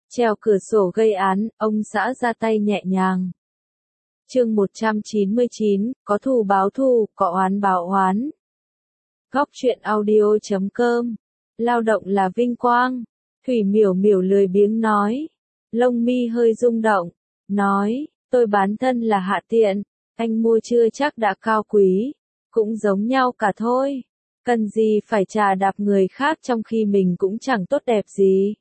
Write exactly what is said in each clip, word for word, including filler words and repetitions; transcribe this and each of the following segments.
Treo cửa sổ gây án, ông xã ra tay nhẹ nhàng. Chương một trăm chín mươi chín, có thù báo thù, có oán báo oán. Góc truyện audio chấm com. Lao động là vinh quang. Thủy Miểu Miểu lười biếng nói. Lông mi hơi rung động. Nói, tôi bán thân là hạ tiện. Anh mua chưa chắc đã cao quý. Cũng giống nhau cả thôi. Cần gì phải chà đạp người khác trong khi mình cũng chẳng tốt đẹp gì.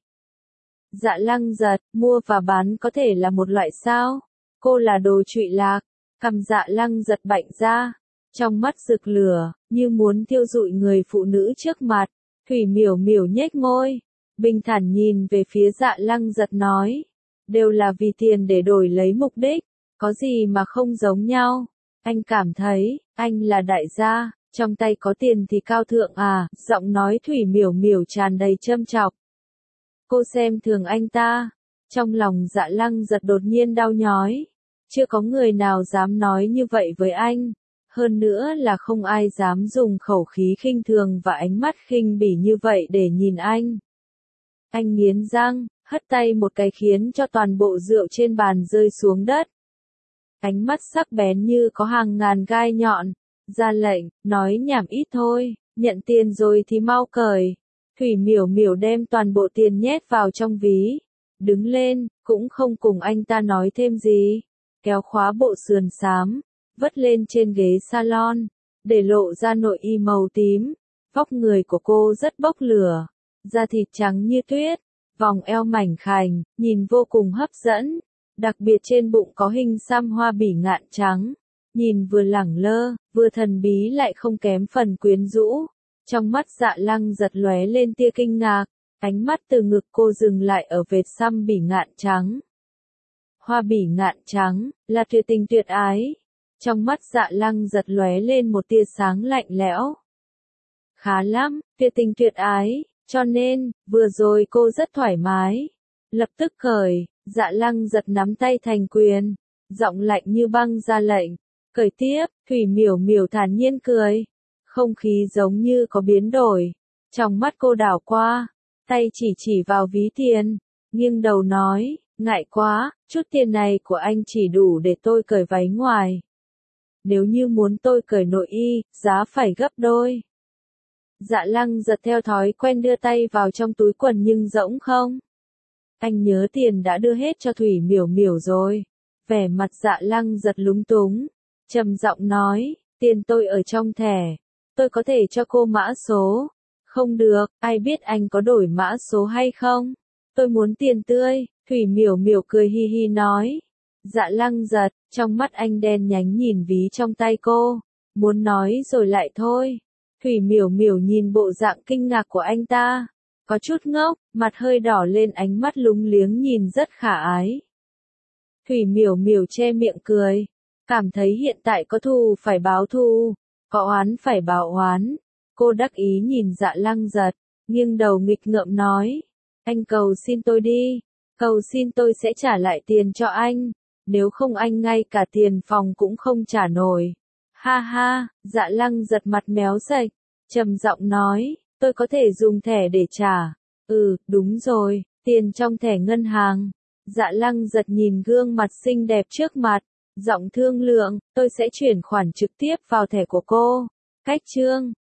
Dạ Lăng Giật, mua và bán có thể là một loại sao? Cô là đồ trụy lạc. Cằm Dạ Lăng Giật bạnh ra. Trong mắt rực lửa, như muốn thiêu rụi người phụ nữ trước mặt. Thủy Miểu Miểu nhếch môi. Bình thản nhìn về phía Dạ Lăng Giật nói. Đều là vì tiền để đổi lấy mục đích. Có gì mà không giống nhau? Anh cảm thấy, anh là đại gia, trong tay có tiền thì cao thượng à? Giọng nói Thủy Miểu Miểu tràn đầy châm chọc. Cô xem thường anh ta. Trong lòng Dạ Lăng Giật đột nhiên đau nhói. Chưa có người nào dám nói như vậy với anh. Hơn nữa là không ai dám dùng khẩu khí khinh thường và ánh mắt khinh bỉ như vậy để nhìn anh. Anh nghiến răng, hất tay một cái khiến cho toàn bộ rượu trên bàn rơi xuống đất. Ánh mắt sắc bén như có hàng ngàn gai nhọn. Ra lệnh, nói nhảm ít thôi, nhận tiền rồi thì mau cởi. Thủy Miểu Miểu đem toàn bộ tiền nhét vào trong ví. Đứng lên, cũng không cùng anh ta nói thêm gì. Kéo khóa bộ sườn xám, vất lên trên ghế salon, để lộ ra nội y màu tím. Vóc người của cô rất bốc lửa, da thịt trắng như tuyết, vòng eo mảnh khảnh, nhìn vô cùng hấp dẫn. Đặc biệt trên bụng có hình xăm hoa bỉ ngạn trắng, nhìn vừa lẳng lơ, vừa thần bí lại không kém phần quyến rũ. Trong mắt Dạ Lăng Giật lóe lên tia kinh ngạc, ánh mắt từ ngực cô dừng lại ở vệt xăm bỉ ngạn trắng. Hoa bỉ ngạn trắng, là tuyệt tình tuyệt ái. Trong mắt Dạ Lăng Giật lóe lên một tia sáng lạnh lẽo. Khá lắm, tuyệt tình tuyệt ái, cho nên, vừa rồi cô rất thoải mái. Lập tức cởi, Dạ Lăng Giật nắm tay thành quyền, giọng lạnh như băng ra lệnh. Cởi tiếp, Thủy Miểu Miểu thản nhiên cười. Không khí giống như có biến đổi. Trong mắt cô đảo qua, tay chỉ chỉ vào ví tiền, nghiêng đầu nói, ngại quá, chút tiền này của anh chỉ đủ để tôi cởi váy ngoài. Nếu như muốn tôi cởi nội y, giá phải gấp đôi. Dạ Lăng Giật theo thói quen đưa tay vào trong túi quần nhưng rỗng không. Anh nhớ tiền đã đưa hết cho Thủy Miểu Miểu rồi. Vẻ mặt Dạ Lăng Giật lúng túng, trầm giọng nói, tiền tôi ở trong thẻ. Tôi có thể cho cô mã số. Không được, ai biết anh có đổi mã số hay không? Tôi muốn tiền tươi. Thủy Miểu Miểu cười hi hi nói. Dạ Lăng Giật, trong mắt anh đen nhánh nhìn ví trong tay cô. Muốn nói rồi lại thôi. Thủy Miểu Miểu nhìn bộ dạng kinh ngạc của anh ta. Có chút ngốc, mặt hơi đỏ lên, ánh mắt lúng liếng nhìn rất khả ái. Thủy Miểu Miểu che miệng cười. Cảm thấy hiện tại có thù phải báo thù. Có oán phải báo oán. Cô đắc ý nhìn Dạ Lăng Giật, nghiêng đầu nghịch ngợm nói. Anh cầu xin tôi đi. Cầu xin tôi sẽ trả lại tiền cho anh. Nếu không anh ngay cả tiền phòng cũng không trả nổi. Ha ha, Dạ Lăng Giật mặt méo sạch, trầm giọng nói. Tôi có thể dùng thẻ để trả. Ừ, đúng rồi, tiền trong thẻ ngân hàng. Dạ Lăng Giật nhìn gương mặt xinh đẹp trước mặt. Giọng thương lượng, tôi sẽ chuyển khoản trực tiếp vào thẻ của cô. Cách chương.